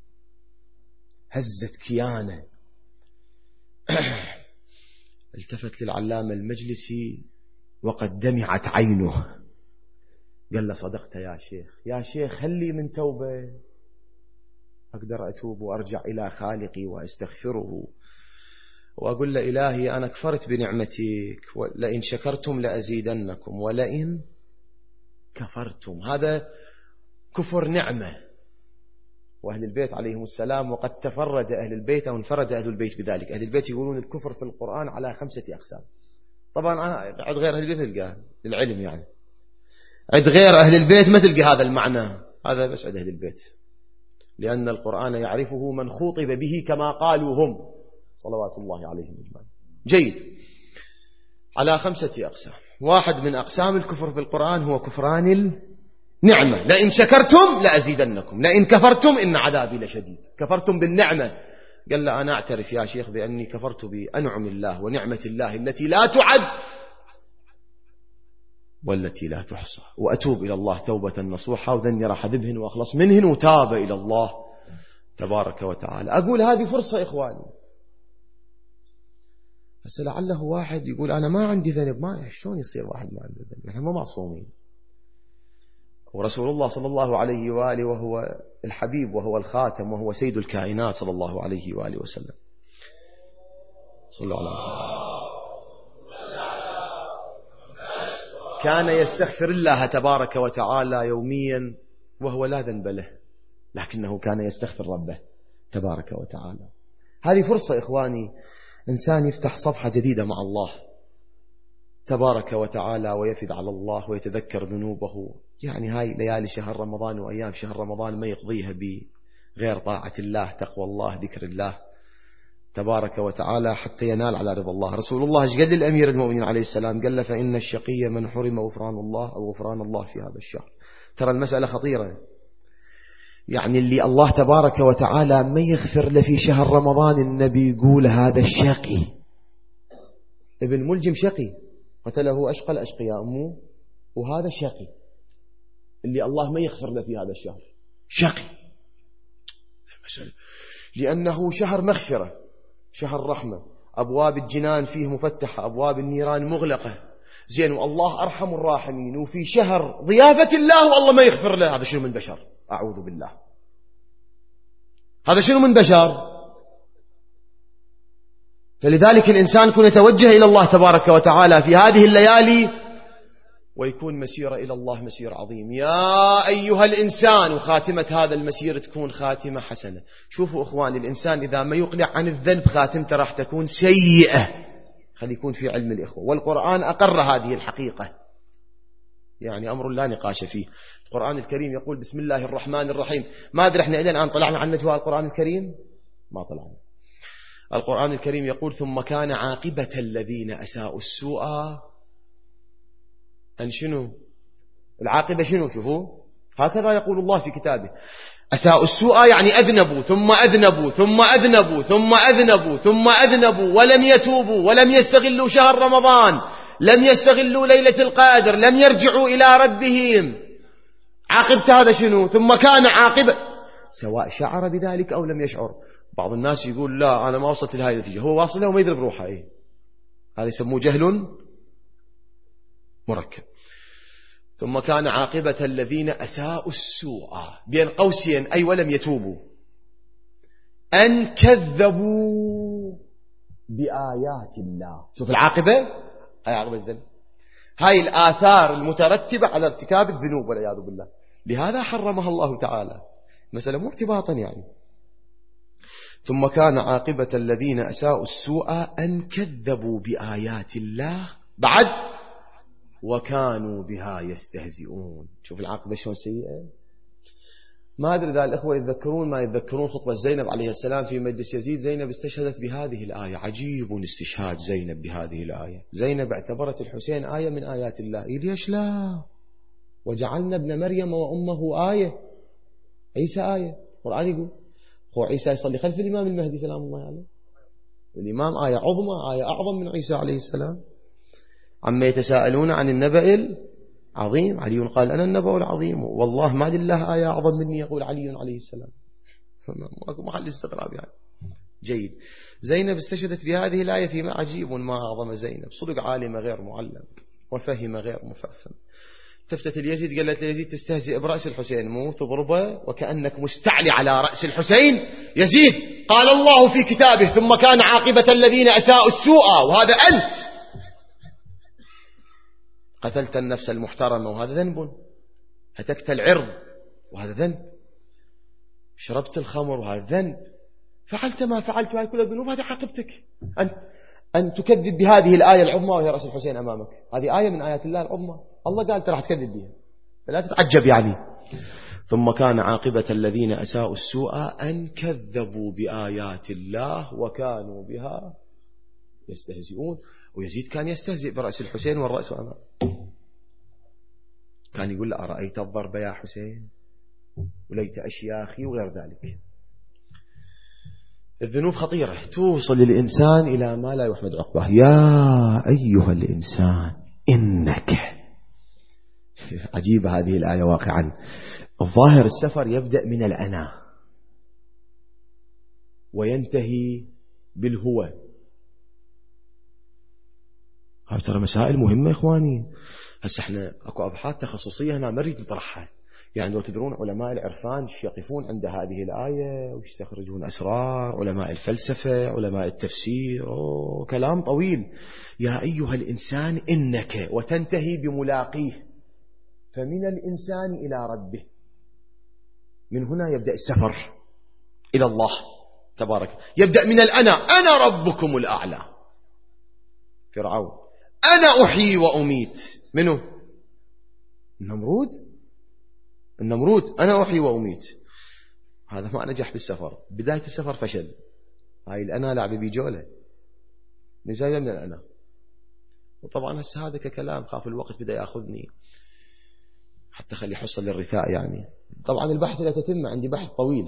هزت كيانه. التفت للعلامة المجلسي وقد دمعت عينه، قال له صدقت يا شيخ، يا شيخ هل لي من توبة؟ أقدر أتوب وأرجع إلى خالقي وأستغفره وأقول له إلهي أنا كفرت بنعمتك، لئن شكرتم لأزيدنكم ولئن كفرتم. هذا كفر نعمة. وأهل البيت عليهم السلام وقد تفرد أهل البيت أو انفرد أهل البيت بذلك. أهل البيت يقولون الكفر في القرآن على 5 أقسام. طبعا عند غير أهل البيت تلقاه العلم، يعني عند غير أهل البيت ما تلقى هذا المعنى، هذا بس عند أهل البيت، لأن القرآن يعرفه من خوطب به كما قالوا هم صلوات الله عليهم أجمعين. جيد. على 5 أقسام. واحد من أقسام الكفر بالقرآن هو كفران النعمة، لئن شكرتم لأزيدنكم لئن كفرتم إن عذابي لشديد. كفرتم بالنعمة، قال لا أنا أعترف يا شيخ بأني كفرت بأنعم الله ونعمة الله التي لا تعد والتي لا تحصى، وأتوب إلى الله توبة نصوحة وذني راح أذبهن وأخلص منهن وتاب إلى الله تبارك وتعالى. أقول هذه فرصة إخواني. بس لعله واحد يقول أنا ما عندي ذنب، ما شلون يصير واحد ما عنده ذنب؟ نحن ما معصومين. ورسول الله صلى الله عليه وآله وهو الحبيب وهو الخاتم وهو سيد الكائنات صلى الله عليه وآله وسلم. صلى الله عليه وسلم كان يستغفر الله تبارك وتعالى يوميا وهو لا ذنب له، لكنه كان يستغفر ربه تبارك وتعالى. هذه فرصة إخواني، إنسان يفتح صفحة جديدة مع الله تبارك وتعالى ويفد على الله ويتذكر ذنوبه. يعني هاي ليالي شهر رمضان وأيام شهر رمضان ما يقضيها بغير طاعة الله، تقوى الله، ذكر الله تبارك وتعالى حتى ينال على رضا الله. رسول الله ايش قال للأمير المؤمنين عليه السلام؟ قال له فإن الشقي من حرم غفران الله أو غفران الله في هذا الشهر. ترى المسألة خطيرة، يعني اللي الله تبارك وتعالى ما يغفر له في شهر رمضان النبي يقول هذا الشقي. ابن ملجم شقي قتله أشقى الأشقياء أمه، وهذا شقي اللي الله ما يغفر له في هذا الشهر، شقي. لأنه شهر مغفرة، شهر رحمة، أبواب الجنان فيه مفتحة، أبواب النيران مغلقة. زين، والله أرحم الراحمين، وفي شهر ضيافة الله والله ما يغفر له. هذا شنو من بشر؟ أعوذ بالله، هذا شنو من بشر؟ فلذلك الإنسان يكون يتوجه إلى الله تبارك وتعالى في هذه الليالي ويكون مسيرة إلى الله مسير عظيم. يا أيها الإنسان، وخاتمة هذا المسير تكون خاتمة حسنة. شوفوا إخواني، الإنسان إذا ما يقلع عن الذنب خاتمته راح تكون سيئة. خلي يكون في علم الإخوة، والقرآن أقر هذه الحقيقة، يعني أمر لا نقاش فيه. القرآن الكريم يقول بسم الله الرحمن الرحيم. ما أدري إحنا إلى الآن طلعنا عن نجوى القرآن الكريم؟ ما طلعنا. القرآن الكريم يقول ثم كان عاقبة الذين أساءوا السوء أن شنو؟ العاقبة شنو؟ شوفوا هكذا يقول الله في كتابه، أساءوا السوء يعني أذنبوا ثم أذنبوا ثم أذنبوا ثم أذنبوا ثم أذنبوا ولم يتوبوا ولم يستغلوا شهر رمضان، لم يستغلوا ليلة القدر، لم يرجعوا إلى ربهم. عاقبة هذا شنو؟ ثم كان عاقبة، سواء شعر بذلك أو لم يشعر. بعض الناس يقول لا أنا ما وصلت لهذه النتيجة، هو واصلها وما يدري بروحه. إيه؟ هذا يسموه جهل مركب. ثم كان عاقبة الذين أساءوا السوء بين قوسين أي ولم يتوبوا أن كذبوا بآيات الله. شوف العاقبة، هاي عاقبة الذنب، هاي الآثار المترتبة على ارتكاب الذنوب والعياذ بالله. لهذا حرمها الله تعالى، مسألة مو ارتباطا يعني. ثم كان عاقبة الذين أساءوا السوء أن كذبوا بآيات الله بعد وكانوا بها يستهزئون. شوف العاقبة شلون سيئة. ما أدري إذا الأخوة يتذكرون ما يتذكرون خطبة زينب عليه السلام في مجلس يزيد. زينب استشهدت بهذه الآية. عجيب استشهاد زينب بهذه الآية. زينب اعتبرت الحسين آية من آيات الله. ليش لا؟ وجعلنا ابن مريم وأمه آية. عيسى آية. القرآن يقول هو عيسى يصلي خلف الإمام المهدي سلام الله عليه. الإمام آية عظمى، آية أعظم من عيسى عليه السلام. عما يتساءلون عن النبأ العظيم. علي قال أنا النبأ العظيم والله ما لله آية أعظم مني يقول علي عليه السلام. ماكو محل استغراب يعني. جيد. زينب استشهدت بهذه الآية فيما عجيب ما أعظم زينب. صدق عالمة غير معلم وفهم غير مفهم. تفتت اليزيد قالت ليزيد تستهزئ برأس الحسين مو تضربه وكأنك مستعلي على رأس الحسين. يزيد قال الله في كتابه ثم كان عاقبة الذين أساءوا السوء وهذا أنت قتلت النفس المحترمة وهذا ذنب، هتكت العرض وهذا ذنب، شربت الخمر وهذا ذنب، فعلت ما فعلت وهذه كل الذنوب هذه عاقبتك. أن تكذب بهذه الآية العظمى وهي رأس الحسين أمامك. هذه آية من آيات الله العظمى. الله قال ترى تكذب بها فلا تتعجب يعني. ثم كان عاقبة الذين أساءوا السوء أن كذبوا بآيات الله وكانوا بها يستهزئون. ويزيد كان يستهزئ برأس الحسين والرأس أمامه. كان يقول له أرأيت الضرب يا حسين وليت أشياخي وغير ذلك. الذنوب خطيرة توصل الإنسان إلى ما لا يحمد عقباه. يا أيها الإنسان إنك. عجيبة هذه الآية واقعا. الظاهر السفر يبدأ من الأنا وينتهي بالهو. هذه ترى مسائل مهمة إخواني. هسه احنا اكو أبحاث تخصصية هنا ما نريد نطرحها. يعني لو تدرون علماء العرفان يقفون عند هذه الآية ويستخرجون أسرار. علماء الفلسفة، علماء التفسير، كلام طويل. يا أيها الإنسان إنك وتنتهي بملاقيه. فمن الإنسان إلى ربه. من هنا يبدأ السفر إلى الله تبارك. يبدأ من الأنا. أنا ربكم الأعلى. فرعون أنا أحيي وأميت. منه؟ النمرود أنا أحيي وأميت. هذا ما نجح بالسفر. بداية السفر فشل. هاي الأنا لعبة بيجولة نزايا من الأنا. وطبعا هسه هذا ككلام خاف الوقت بدأ يأخذني حتى خلي حصة للرثاء يعني. طبعا البحث لا تتم عندي بحث طويل.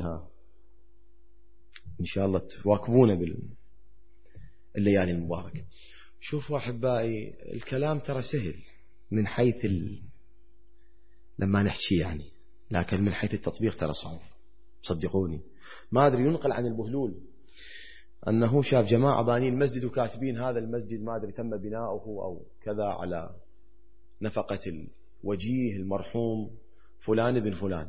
إن شاء الله تواكبونا بالليالي المباركة. شوفوا أحبائي الكلام ترى سهل من حيث لما نحكي يعني، لكن من حيث التطبيق ترى صعب صدقوني. ما أدري ينقل عن البهلول أنه شاف جماعة بانين المسجد وكاتبين هذا المسجد ما أدري تم بناؤه أو كذا على نفقة الوجيه المرحوم فلان بن فلان.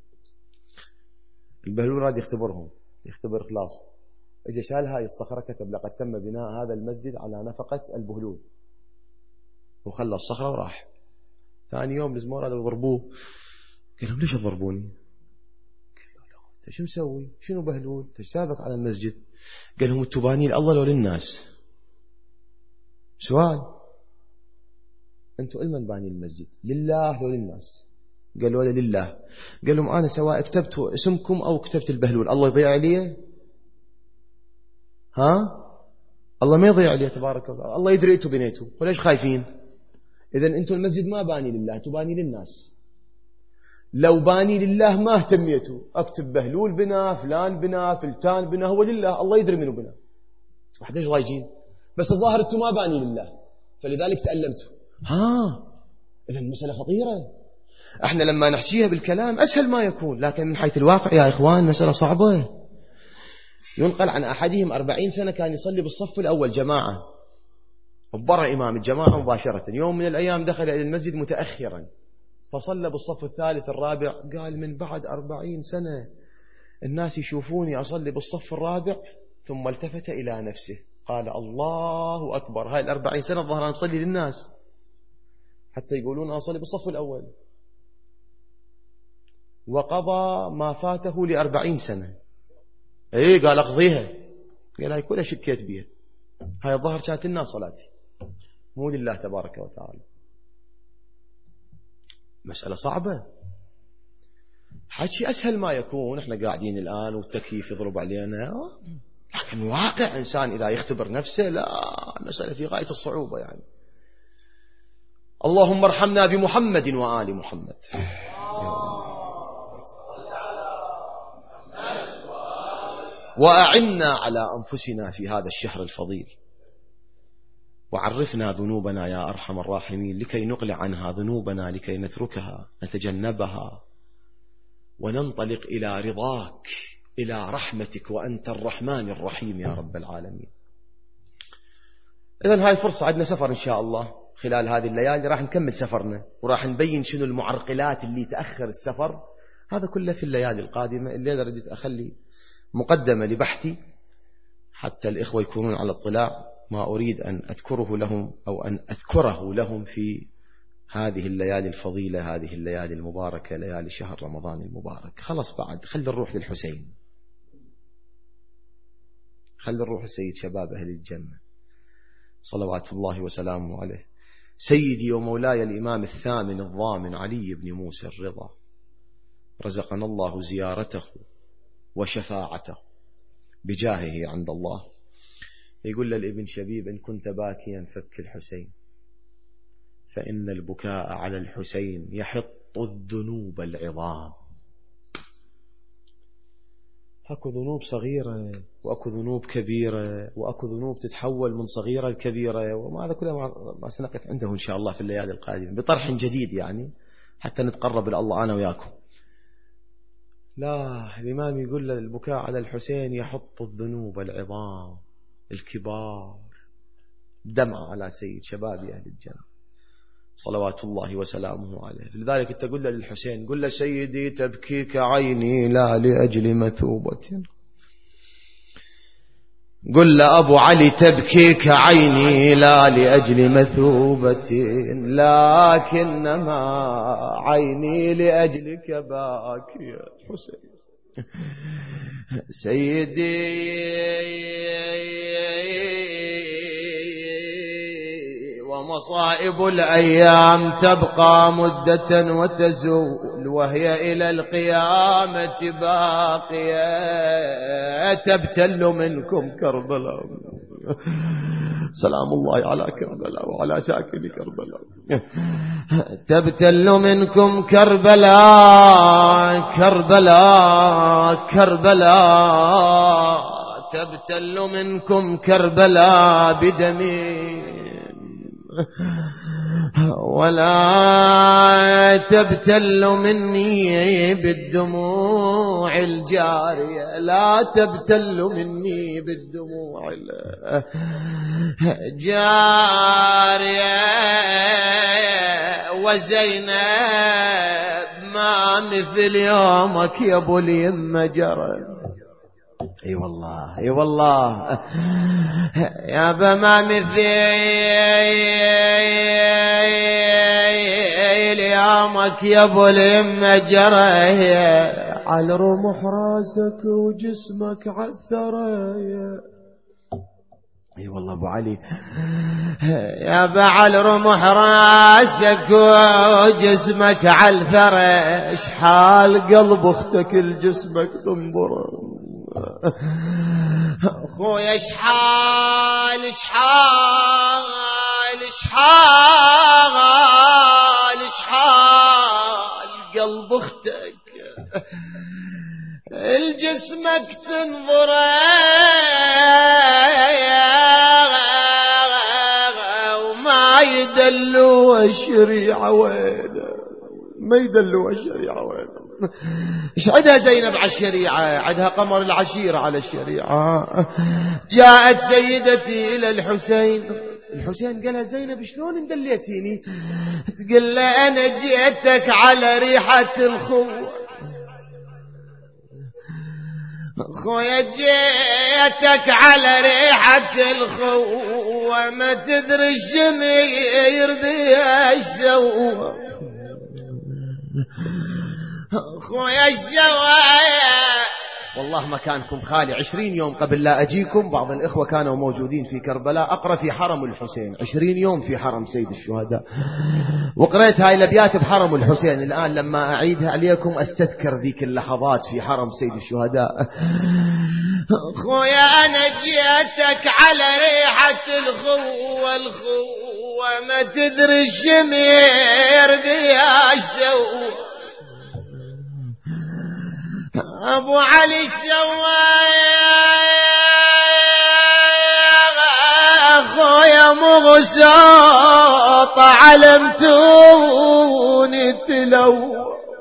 البهلول راد يختبرهم، يختبر إخلاص. اجى شال هاي الصخرة كتب لقد تم بناء هذا المسجد على نفقة البهلول وخلى الصخرة وراح. ثاني يوم لزموا رادوا يضربوه. قال لهم ليش تضربوني؟ قال له انت شو مسوي؟ شنو بهلول؟ تشابك على المسجد. قال لهم انتوا بانين الله لو للناس؟ سؤال. انتوا لمن بانين المسجد؟ لله لو للناس؟ قالوا هذا لله. قال لهم انا سواء كتبت اسمكم او كتبت البهلول الله يضيع عليه؟ الله ما يضيع عليه تبارك الله. الله يدري انتوا بنيتوا وليش خايفين؟ اذا انتوا المسجد ما باني لله، انتوا باني للناس. لو باني لله ما اهتميتوا. اكتب بهلول بنا، فلان بنا، فلتان بنا، هو لله الله يدري منه بنا. واحد ايش ضايجين؟ بس الظاهر انتوا ما باني لله فلذلك تألمتوا. اذا المسألة خطيرة. احنا لما نحكيها بالكلام اسهل ما يكون، لكن من حيث الواقع يا اخوان مسألة صعبة. ينقل عن احدهم 40 سنة كان يصلي بالصف الاول جماعة وبرا امام الجماعة مباشرة. يوم من الايام دخل الى المسجد متأخرا فصلى بالصف الثالث الرابع. قال من بعد 40 سنة الناس يشوفوني أصلي بالصف الرابع. ثم التفت إلى نفسه قال الله أكبر. هاي 40 سنة الظهر أنا أصلي للناس حتى يقولون أصلي بالصف الأول. وقضى ما فاته ل40 سنة. اي قال اقضيها، قال هاي كلها شكيت بيها، هاي الظهر كانت لنا صلاتي مو لله تبارك وتعالى. مسألة صعبة، حكي أسهل ما يكون، احنا قاعدين الآن والتكييف يضرب علينا، لكن واقع إنسان إذا يختبر نفسه لا، المسألة في غاية الصعوبة يعني. اللهم ارحمنا بمحمد وآل محمد. وأعنا على أنفسنا في هذا الشهر الفضيل، وعرفنا ذنوبنا يا أرحم الراحمين لكي نقلع عنها ذنوبنا، لكي نتركها نتجنبها وننطلق إلى رضاك إلى رحمتك، وأنت الرحمن الرحيم يا رب العالمين. إذن هاي فرصة، عندنا سفر إن شاء الله خلال هذه الليالي، راح نكمل سفرنا وراح نبين شنو المعرقلات اللي تأخر السفر. هذا كله في الليالي القادمة. الليلة ردت أخلي مقدمة لبحثي حتى الإخوة يكونون على اطلاع ما أريد أن أذكره لهم أو أن أذكره لهم في هذه الليالي الفضيلة، هذه الليالي المباركة، ليالي شهر رمضان المبارك. خلص بعد خلي الروح للحسين، خلي الروح السيد شباب أهل الجنة صلوات الله وسلامه عليه. سيدي ومولاي الإمام الثامن الضامن علي بن موسى الرضا، رزقنا الله زيارته وشفاعته بجاهه عند الله. يقول للابن شبيب: إن كنت باكيا فك الحسين، فإن البكاء على الحسين يحط الذنوب العظام. أكو ذنوب صغيرة وأكو ذنوب كبيرة، وأكو ذنوب تتحول من صغيرة لكبيرة، وما هذا كله ما سنقف عنده إن شاء الله في الليالي القادمة بطرح جديد يعني حتى نتقرب إلى الله أنا وياكم. لا، الإمام يقول البكاء على الحسين يحط الذنوب العظام الكبار، دمعة على سيد شباب أهل الجنة صلوات الله وسلامه عليه. لذلك تقول له للحسين: قل له سيدي تبكيك عيني لا لأجل مثوبة، قل له أبو علي تبكيك عيني لا لأجل مثوبة، لكنما عيني لأجلك باكي يا حسين. سيدي ومصائب الأيام تبقى مدة وتزول، وهي إلى القيامة باقية، تبتل منكم كربلاء. سلام الله على كربلاء وعلى ساكن كربلاء. تبتل منكم كربلاء كربلاء كربلاء، تبتل منكم كربلاء بدمي، ولا تبتل مني بالدموع الجارية، لا تبتل مني بالدموع الجارية. وزينب ما مثل يومك يا ابو اليمة جرى. اي والله اي والله يا ابا ما مثل يومك يا ابو اليمة جرى، على رمح راسك وجسمك عالثرى. اي والله ابو علي يا ابا على رمح راسك وجسمك عالثرى، اشحال قلب اختك لجسمك تنظر. خويا اشحال اشحال اشحال اشحال قلب اختك الجسمك تنظر، وما يدلوا الشريعة وينه، ما يدلوا الشريعة وينه. ايش عندها زينب على الشريعة؟ عندها قمر العشيرة على الشريعة. جاءت سيدتي إلى الحسين، الحسين قالها: زينب شلون اندليتيني؟ تقول له: أنا جيتك على ريحة الخوة، خويا جيتك على ريحة الخوة، ما تدري الشمير بيها الشوة، خويا الشوايا والله مكانكم خالي. 20 يوم قبل لا أجيكم بعض الإخوة كانوا موجودين في كربلاء، أقرأ في حرم الحسين 20 يوم في حرم سيد الشهداء، وقرأت هاي الأبيات بحرم الحسين. الآن لما أعيدها عليكم أستذكر ذيك اللحظات في حرم سيد الشهداء. خويا أنا جيتك على ريحة الخوة ما تدري الشمير بياش سوى أبو علي خويا مغسوط علمتوني تلو.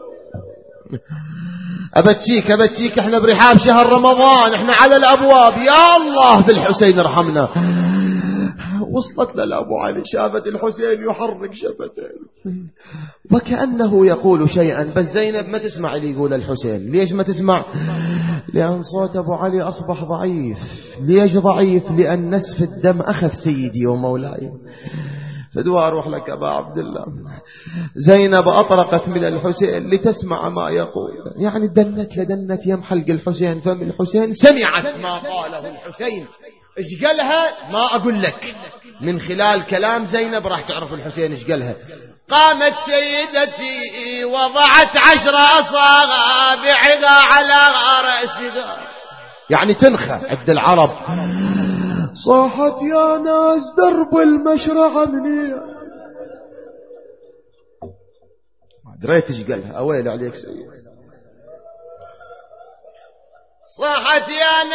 أبتشيك احنا برحاب شهر رمضان، احنا على الأبواب، يا الله بالحسين ارحمنا. وصلت لأبو علي، شافت الحسين يحرك شفتين وكأنه يقول شيئا، بس زينب ما تسمع اللي يقول الحسين. ليش ما تسمع؟ لأن صوت أبو علي أصبح ضعيف. ليش ضعيف؟ لأن نسف الدم أخذ سيدي ومولاي. فدوا أروح لك أبا عبد الله. زينب أطرقت من الحسين لتسمع ما يقول، يعني دنت يم حلق الحسين فم الحسين، سمعت ما قاله الحسين. إيش قالها ما أقول لك، من خلال كلام زينب راح تعرف الحسين إيش قالها. قامت سيدتي وضعت 10 أصابعها على رأسها، يعني تنخى عند العرب. صاحت يا ناس درب المشرع مني، ما دريت ايش قالها. اويل عليك سيد. صاحت يا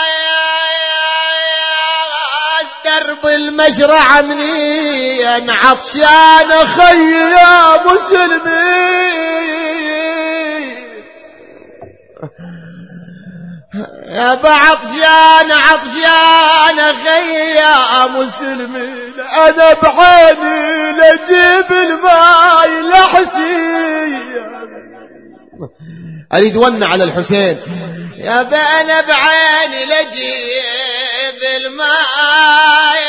ناس درب المشرع مني، عطشان خي يا مسلمين، يا عطشان خي يا مسلمين، انا بعيني لجيب الماي لحسين. اريد ون على الحسين، يا انا بعيني لجيب الماي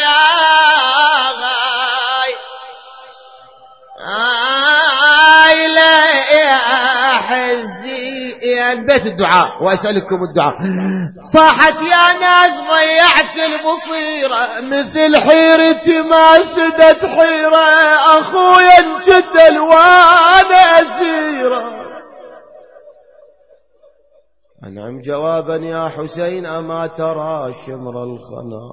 لا يا حزي بيت الدعاء وأسألكم الدعاء. صاحت يا ناس ضيعت البصيرة مثل حيرتي ما سدت حيرة، أخويا انجدل وانا أسيرة. أنعم جوابا يا حسين، أما ترى شمر الخنا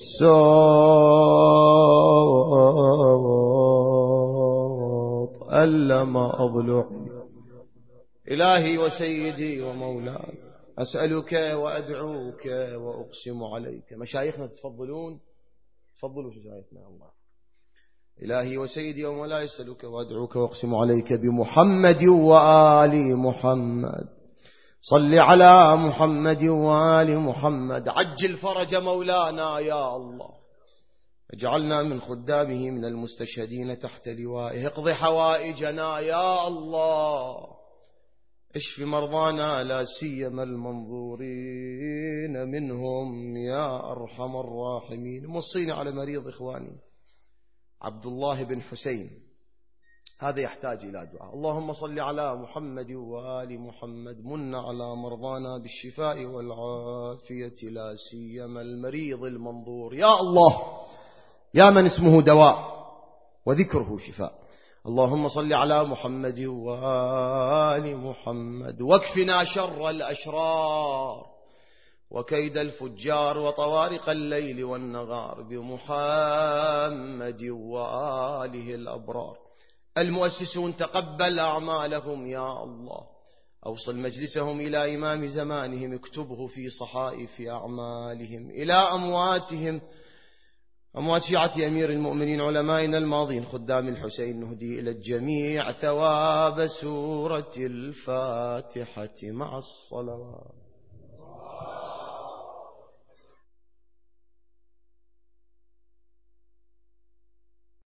بالصوت ألا ما أضلع. إلهي وسيدي ومولاي، أسألك وأدعوك وأقسم عليك. مشايخنا تفضلوا مشايخنا. الله إلهي وسيدي ومولاي، أسألك وأدعوك وأقسم عليك بمحمد وآل محمد، صل على محمد وآل محمد، عجل فرج مولانا يا الله، اجعلنا من خدامه من المستشهدين تحت لوائه، اقض حوائجنا يا الله، اشف مرضانا لا سيما المنظورين منهم يا أرحم الراحمين. موصيني على مريض إخواني عبد الله بن حسين، هذا يحتاج إلى دعاء. اللهم صل على محمد وآل محمد، من على مرضانا بالشفاء والعافية لا سيما المريض المنظور يا الله، يا من اسمه دواء وذكره شفاء. اللهم صل على محمد وآل محمد، واكفنا شر الأشرار وكيد الفجار وطوارق الليل والنهار بمحمد وآله الأبرار. المؤسسون تقبل أعمالهم يا الله، أوصل مجلسهم إلى إمام زمانهم، اكتبه في صحائف أعمالهم. إلى أمواتهم، أموات شيعة أمير المؤمنين علمائنا الماضين خدام الحسين، نهدي إلى الجميع ثواب سورة الفاتحة مع الصلوات.